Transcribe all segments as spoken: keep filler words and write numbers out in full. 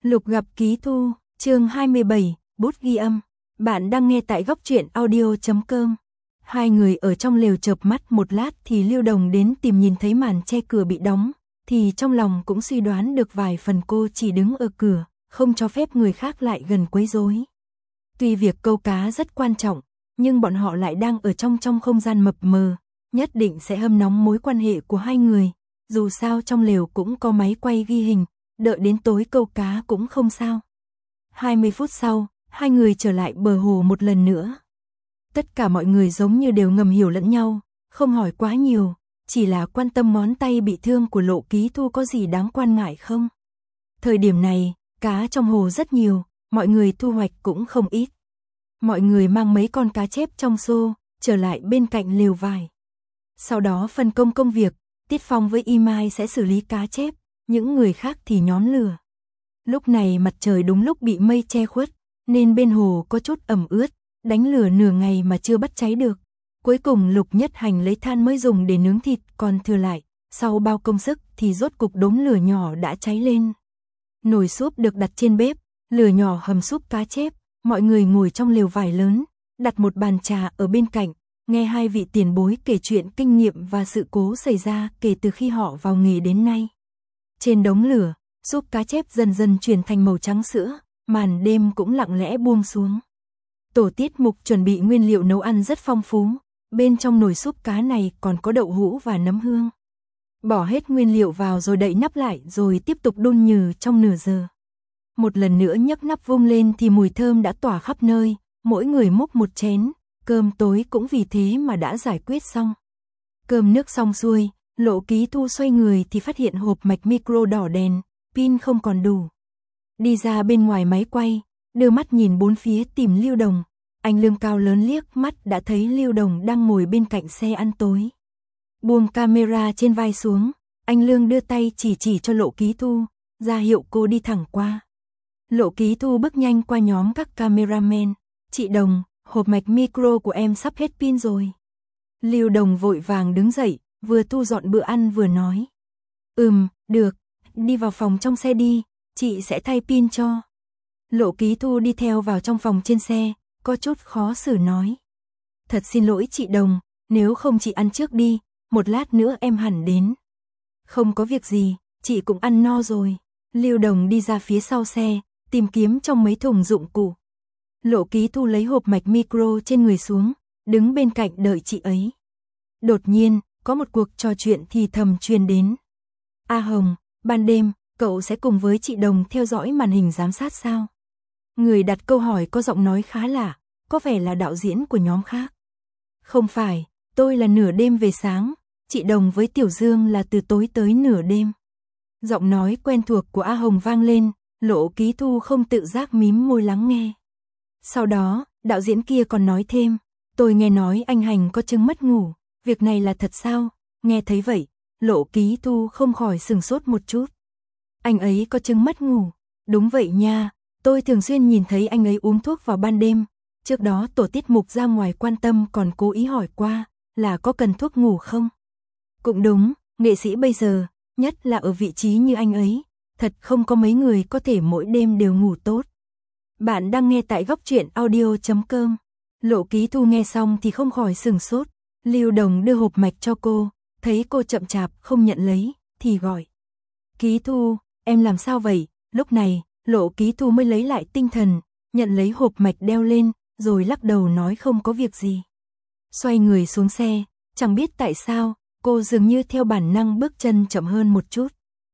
Lục gặp Ký Thu, chương hai mươi bảy, bút ghi âm. Bạn đang nghe tại góc truyện audio chấm com. Hai người ở trong lều chợp mắt một lát thì Lưu Đồng đến tìm, nhìn thấy màn che cửa bị đóng, thì trong lòng cũng suy đoán được vài phần, cô chỉ đứng ở cửa, không cho phép người khác lại gần quấy rối. Tuy việc câu cá rất quan trọng, nhưng bọn họ lại đang ở trong trong không gian mập mờ, nhất định sẽ hâm nóng mối quan hệ của hai người. Dù sao trong lều cũng có máy quay ghi hình, đợi đến tối câu cá cũng không sao. hai mươi phút sau, hai người trở lại bờ hồ một lần nữa. Tất cả mọi người giống như đều ngầm hiểu lẫn nhau, không hỏi quá nhiều, chỉ là quan tâm ngón tay bị thương của Lộ Ký Thu có gì đáng quan ngại không. Thời điểm này, cá trong hồ rất nhiều, mọi người thu hoạch cũng không ít. Mọi người mang mấy con cá chép trong xô, trở lại bên cạnh lều vải. Sau đó phân công công việc, Tiết Phong với Y Mai sẽ xử lý cá chép, những người khác thì nhóm lửa. Lúc này mặt trời đúng lúc bị mây che khuất, nên bên hồ có chút ẩm ướt, đánh lửa nửa ngày mà chưa bắt cháy được. Cuối cùng Lục Nhất Hành lấy than mới dùng để nướng thịt, còn thừa lại, sau bao công sức thì rốt cục đốm lửa nhỏ đã cháy lên. Nồi súp được đặt trên bếp, lửa nhỏ hầm súp cá chép, mọi người ngồi trong lều vải lớn, đặt một bàn trà ở bên cạnh, nghe hai vị tiền bối kể chuyện kinh nghiệm và sự cố xảy ra kể từ khi họ vào nghề đến nay. Trên đống lửa, súp cá chép dần dần chuyển thành màu trắng sữa, màn đêm cũng lặng lẽ buông xuống. Tổ Tiết Mục chuẩn bị nguyên liệu nấu ăn rất phong phú, bên trong nồi súp cá này còn có đậu hũ và nấm hương. Bỏ hết nguyên liệu vào rồi đậy nắp lại, rồi tiếp tục đun nhừ trong nửa giờ. Một lần nữa nhấc nắp vung lên thì mùi thơm đã tỏa khắp nơi, mỗi người múc một chén, cơm tối cũng vì thế mà đã giải quyết xong. Cơm nước xong xuôi, Lộ Ký Thu xoay người thì phát hiện hộp mạch micro đỏ đèn, pin không còn đủ. Đi ra bên ngoài máy quay, đưa mắt nhìn bốn phía tìm Lưu Đồng. Anh Lương cao lớn liếc mắt đã thấy Lưu Đồng đang ngồi bên cạnh xe ăn tối. Buông camera trên vai xuống, anh Lương đưa tay chỉ chỉ cho Lộ Ký Thu, ra hiệu cô đi thẳng qua. Lộ Ký Thu bước nhanh qua nhóm các cameraman. Chị Đồng, hộp mạch micro của em sắp hết pin rồi. Lưu Đồng vội vàng đứng dậy, vừa thu dọn bữa ăn vừa nói. Ừm, được, đi vào phòng trong xe đi, chị sẽ thay pin cho. Lộ Ký Thu đi theo vào trong phòng trên xe, có chút khó xử nói. Thật xin lỗi chị Đồng, nếu không chị ăn trước đi, một lát nữa em hẳn đến. Không có việc gì, chị cũng ăn no rồi. Lưu Đồng đi ra phía sau xe, tìm kiếm trong mấy thùng dụng cụ. Lộ Ký Thu lấy hộp mạch micro trên người xuống, đứng bên cạnh đợi chị ấy. Đột nhiên, có một cuộc trò chuyện thì thầm truyền đến. A Hồng, ban đêm, cậu sẽ cùng với chị Đồng theo dõi màn hình giám sát sao? Người đặt câu hỏi có giọng nói khá lạ, có vẻ là đạo diễn của nhóm khác. Không phải, tôi là nửa đêm về sáng, chị Đồng với Tiểu Dương là từ tối tới nửa đêm. Giọng nói quen thuộc của A Hồng vang lên, Lộ Ký Thu không tự giác mím môi lắng nghe. Sau đó, đạo diễn kia còn nói thêm, tôi nghe nói anh Hành có chứng mất ngủ, việc này là thật sao? Nghe thấy vậy, Lộ Ký Thu không khỏi sừng sốt một chút. Anh ấy có chứng mất ngủ? Đúng vậy nha, tôi thường xuyên nhìn thấy anh ấy uống thuốc vào ban đêm. Trước đó tổ tiết mục ra ngoài quan tâm còn cố ý hỏi qua, là có cần thuốc ngủ không? Cũng đúng, nghệ sĩ bây giờ, nhất là ở vị trí như anh ấy, thật không có mấy người có thể mỗi đêm đều ngủ tốt. Bạn đang nghe tại góc truyện audio chấm com. Lộ Ký Thu nghe xong thì không khỏi sừng sốt. Lưu Đồng đưa hộp mạch cho cô, thấy cô chậm chạp không nhận lấy, thì gọi. Ký Thu, em làm sao vậy? Lúc này, Lộ Ký Thu mới lấy lại tinh thần, nhận lấy hộp mạch đeo lên, rồi lắc đầu nói không có việc gì. Xoay người xuống xe, chẳng biết tại sao, cô dường như theo bản năng bước chân chậm hơn một chút.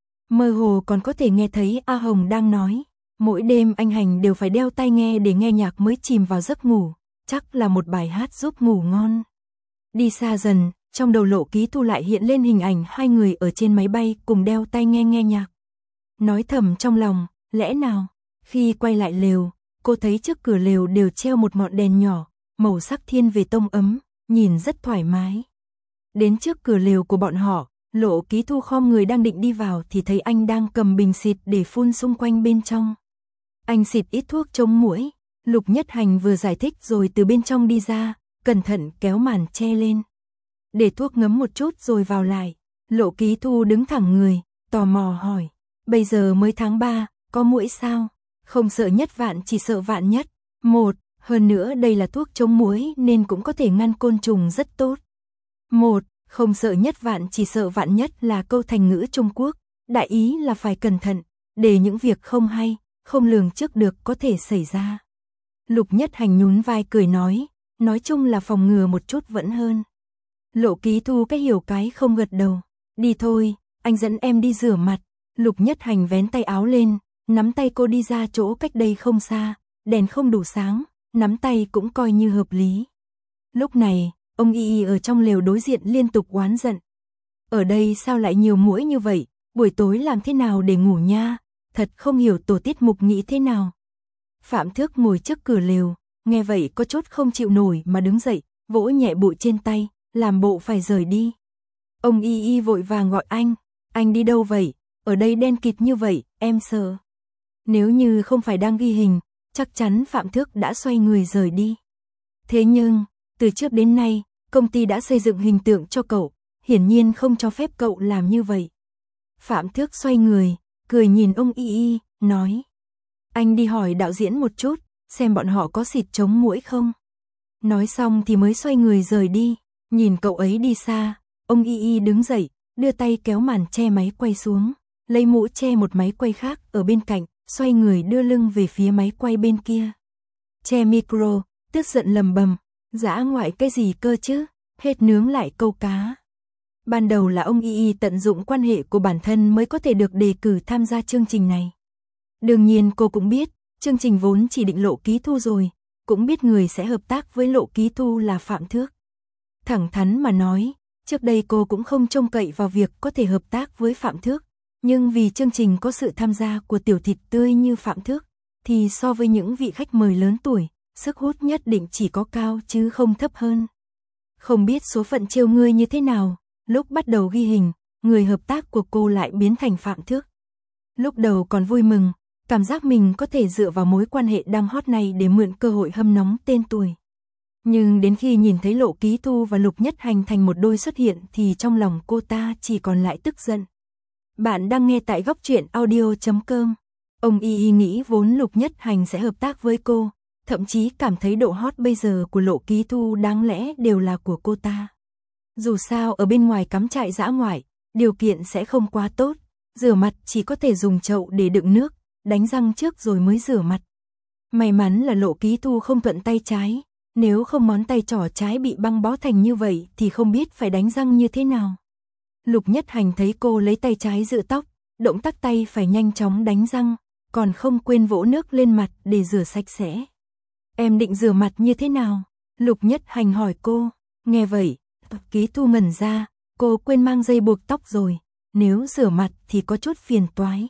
Mơ hồ còn có thể nghe thấy A Hồng đang nói. Mỗi đêm anh Hành đều phải đeo tai nghe để nghe nhạc mới chìm vào giấc ngủ, chắc là một bài hát giúp ngủ ngon. Đi xa dần, trong đầu Lộ Ký Thu lại hiện lên hình ảnh hai người ở trên máy bay cùng đeo tai nghe nghe nhạc. Nói thầm trong lòng, lẽ nào? Khi quay lại lều, cô thấy trước cửa lều đều treo một ngọn đèn nhỏ, màu sắc thiên về tông ấm, nhìn rất thoải mái. Đến trước cửa lều của bọn họ, Lộ Ký Thu khom người đang định đi vào thì thấy anh đang cầm bình xịt để phun xung quanh bên trong. Anh xịt ít thuốc chống muỗi. Lục Nhất Hành vừa giải thích rồi từ bên trong đi ra, cẩn thận kéo màn che lên. Để thuốc ngấm một chút rồi vào lại. Lộ Ký Thu đứng thẳng người, tò mò hỏi. Bây giờ mới tháng ba, Có muỗi sao? Không sợ nhất vạn chỉ sợ vạn nhất. Một, hơn nữa đây là thuốc chống muỗi nên cũng có thể ngăn côn trùng rất tốt. Một, không sợ nhất vạn chỉ sợ vạn nhất là câu thành ngữ Trung Quốc, đại ý là phải cẩn thận, để những việc không hay, không lường trước được có thể xảy ra. Lục Nhất Hành nhún vai cười nói, nói chung là phòng ngừa một chút vẫn hơn. Lộ Ký Thu cái hiểu cái không gật đầu, đi thôi, anh dẫn em đi rửa mặt. Lục Nhất Hành vén tay áo lên, nắm tay cô đi ra chỗ cách đây không xa, đèn không đủ sáng, nắm tay cũng coi như hợp lý. Lúc này, ông Y Y ở trong lều đối diện liên tục oán giận. Ở đây sao lại nhiều muỗi như vậy, buổi tối làm thế nào để ngủ nha, thật không hiểu tổ tiết mục nghĩ thế nào. Phạm Thước ngồi trước cửa lều, nghe vậy có chút không chịu nổi mà đứng dậy, vỗ nhẹ bụi trên tay, làm bộ phải rời đi. Ông Y Y vội vàng gọi anh, anh đi đâu vậy, ở đây đen kịt như vậy, em sợ. Nếu như không phải đang ghi hình, chắc chắn Phạm Thước đã xoay người rời đi. Thế nhưng, từ trước đến nay, công ty đã xây dựng hình tượng cho cậu, hiển nhiên không cho phép cậu làm như vậy. Phạm Thước xoay người, cười nhìn ông Y Y, nói. Anh đi hỏi đạo diễn một chút, xem bọn họ có xịt chống muỗi không. Nói xong thì mới xoay người rời đi, nhìn cậu ấy đi xa, ông Y Y đứng dậy, đưa tay kéo màn che máy quay xuống, lấy mũ che một máy quay khác ở bên cạnh, xoay người đưa lưng về phía máy quay bên kia. Che micro, tức giận lầm bầm, dã ngoại cái gì cơ chứ, hết nướng lại câu cá. Ban đầu là ông Y Y tận dụng quan hệ của bản thân mới có thể được đề cử tham gia chương trình này. Đương nhiên cô cũng biết, chương trình vốn chỉ định Lộ Ký Thu rồi, cũng biết người sẽ hợp tác với Lộ Ký Thu là Phạm Thước. Thẳng thắn mà nói, trước đây cô cũng không trông cậy vào việc có thể hợp tác với Phạm Thước, nhưng vì chương trình có sự tham gia của tiểu thịt tươi như Phạm Thước, thì so với những vị khách mời lớn tuổi, sức hút nhất định chỉ có cao chứ không thấp hơn. Không biết số phận trêu ngươi như thế nào, lúc bắt đầu ghi hình, người hợp tác của cô lại biến thành Phạm Thước. Lúc đầu còn vui mừng, cảm giác mình có thể dựa vào mối quan hệ đang hot này để mượn cơ hội hâm nóng tên tuổi. Nhưng đến khi nhìn thấy Lộ Ký Thu và Lục Nhất Hành thành một đôi xuất hiện thì trong lòng cô ta chỉ còn lại tức giận. Bạn đang nghe tại góc truyện audio chấm com. Ông Y Y nghĩ vốn Lục Nhất Hành sẽ hợp tác với cô, thậm chí cảm thấy độ hot bây giờ của Lộ Ký Thu đáng lẽ đều là của cô ta. Dù sao ở bên ngoài cắm trại dã ngoại, điều kiện sẽ không quá tốt, rửa mặt chỉ có thể dùng chậu để đựng nước, đánh răng trước rồi mới rửa mặt. May mắn là Lộ Ký Thu không thuận tay trái, nếu không ngón tay trỏ trái bị băng bó thành như vậy thì không biết phải đánh răng như thế nào. Lục Nhất Hành thấy cô lấy tay trái giữ tóc, động tác tay phải nhanh chóng đánh răng, còn không quên vỗ nước lên mặt để rửa sạch sẽ. Em định rửa mặt như thế nào? Lục Nhất Hành hỏi cô. Nghe vậy, Ký Thu ngẩn ra, cô quên mang dây buộc tóc rồi, nếu rửa mặt thì có chút phiền toái.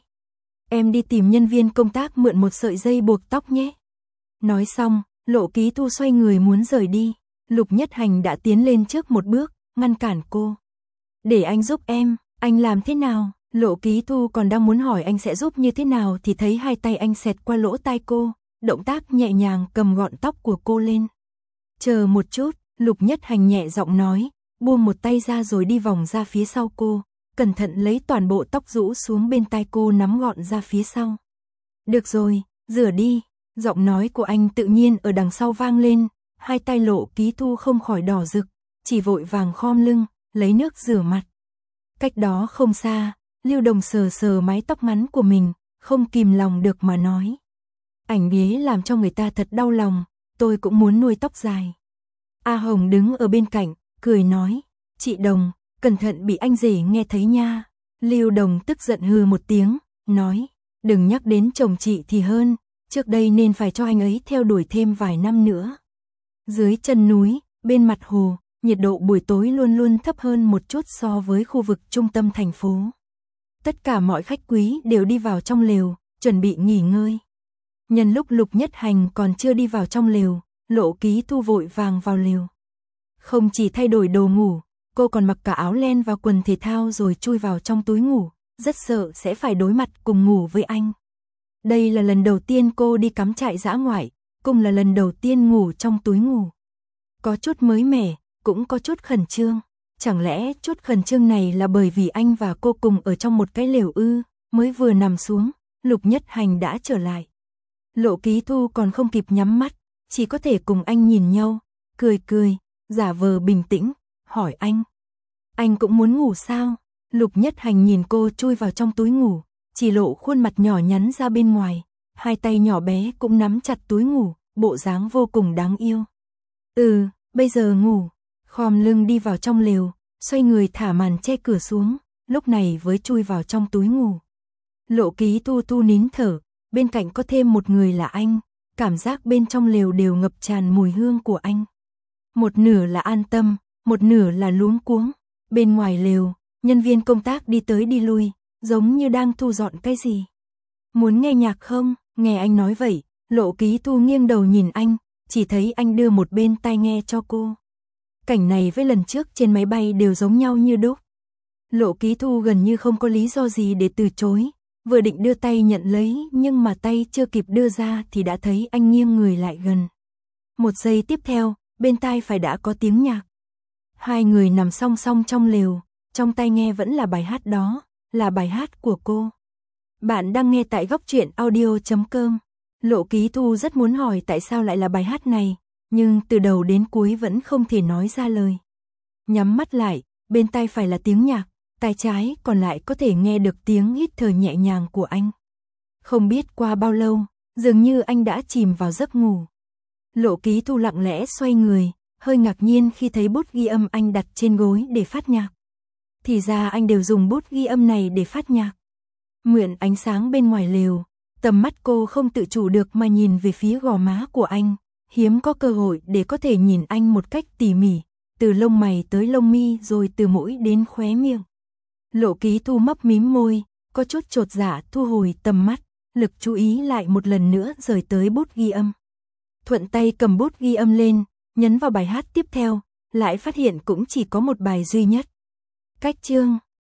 Em đi tìm nhân viên công tác mượn một sợi dây buộc tóc nhé. Nói xong, Lộ Ký Thu xoay người muốn rời đi, Lục Nhất Hành đã tiến lên trước một bước, ngăn cản cô. Để anh giúp em, anh làm thế nào? Lộ Ký Thu còn đang muốn hỏi anh sẽ giúp như thế nào thì thấy hai tay anh xẹt qua lỗ tai cô, động tác nhẹ nhàng cầm gọn tóc của cô lên. Chờ một chút, Lục Nhất Hành nhẹ giọng nói, buông một tay ra rồi đi vòng ra phía sau cô, cẩn thận lấy toàn bộ tóc rũ xuống bên tai cô nắm gọn ra phía sau. Được rồi, rửa đi. Giọng nói của anh tự nhiên ở đằng sau vang lên, hai tay Lộ Ký Thu không khỏi đỏ rực, chỉ vội vàng khom lưng, lấy nước rửa mặt. Cách đó không xa, Lưu Đồng sờ sờ mái tóc ngắn của mình, không kìm lòng được mà nói. Ảnh bế làm cho người ta thật đau lòng, tôi cũng muốn nuôi tóc dài. A Hồng đứng ở bên cạnh, cười nói, chị Đồng, cẩn thận bị anh rể nghe thấy nha. Lưu Đồng tức giận hừ một tiếng, nói, đừng nhắc đến chồng chị thì hơn, trước đây nên phải cho anh ấy theo đuổi thêm vài năm nữa. Dưới chân núi, bên mặt hồ, nhiệt độ buổi tối luôn luôn thấp hơn một chút so với khu vực trung tâm thành phố. Tất cả mọi khách quý đều đi vào trong lều, chuẩn bị nghỉ ngơi. Nhân lúc Lục Nhất Hành còn chưa đi vào trong lều, Lộ Ký Thu vội vàng vào lều. Không chỉ thay đổi đồ ngủ, cô còn mặc cả áo len và quần thể thao rồi chui vào trong túi ngủ, rất sợ sẽ phải đối mặt cùng ngủ với anh. Đây là lần đầu tiên cô đi cắm trại dã ngoại, cũng là lần đầu tiên ngủ trong túi ngủ. Có chút mới mẻ, cũng có chút khẩn trương. Chẳng lẽ chút khẩn trương này là bởi vì anh và cô cùng ở trong một cái lều ư, mới vừa nằm xuống, Lục Nhất Hành đã trở lại. Lộ Ký Thu còn không kịp nhắm mắt, chỉ có thể cùng anh nhìn nhau, cười cười, giả vờ bình tĩnh, hỏi anh. Anh cũng muốn ngủ sao? Lục Nhất Hành nhìn cô chui vào trong túi ngủ, chỉ lộ khuôn mặt nhỏ nhắn ra bên ngoài, hai tay nhỏ bé cũng nắm chặt túi ngủ, bộ dáng vô cùng đáng yêu. Ừ, bây giờ ngủ. Khom lưng đi vào trong lều, xoay người thả màn che cửa xuống, lúc này mới chui vào trong túi ngủ. Lộ Ký Thu thu nín thở, bên cạnh có thêm một người là anh, cảm giác bên trong lều đều ngập tràn mùi hương của anh. Một nửa là an tâm, một nửa là luống cuống. Bên ngoài lều, nhân viên công tác đi tới đi lui, giống như đang thu dọn cái gì. Muốn nghe nhạc không? Nghe anh nói vậy, Lộ Ký Thu nghiêng đầu nhìn anh, chỉ thấy anh đưa một bên tai nghe cho cô. Cảnh này với lần trước trên máy bay đều giống nhau như đúc. Lộ Ký Thu gần như không có lý do gì để từ chối, vừa định đưa tay nhận lấy nhưng mà tay chưa kịp đưa ra thì đã thấy anh nghiêng người lại gần. Một giây tiếp theo, bên tai phải đã có tiếng nhạc. Hai người nằm song song trong lều, trong tai nghe vẫn là bài hát đó, là bài hát của cô. Bạn đang nghe tại góc truyện audio chấm com. Lộ Ký Thu rất muốn hỏi tại sao lại là bài hát này, nhưng từ đầu đến cuối vẫn không thể nói ra lời. Nhắm mắt lại, bên tai phải là tiếng nhạc, tai trái còn lại có thể nghe được tiếng hít thở nhẹ nhàng của anh. Không biết qua bao lâu, dường như anh đã chìm vào giấc ngủ. Lộ Ký Thu lặng lẽ xoay người, hơi ngạc nhiên khi thấy bút ghi âm anh đặt trên gối để phát nhạc. Thì ra anh đều dùng bút ghi âm này để phát nhạc. Mượn ánh sáng bên ngoài lều, tầm mắt cô không tự chủ được mà nhìn về phía gò má của anh, hiếm có cơ hội để có thể nhìn anh một cách tỉ mỉ, từ lông mày tới lông mi rồi từ mũi đến khóe miệng. Lộ Ký Thu mấp mím môi, có chút chột dạ thu hồi tầm mắt, lực chú ý lại một lần nữa rời tới bút ghi âm. Thuận tay cầm bút ghi âm lên, nhấn vào bài hát tiếp theo, lại phát hiện cũng chỉ có một bài duy nhất. Cách chương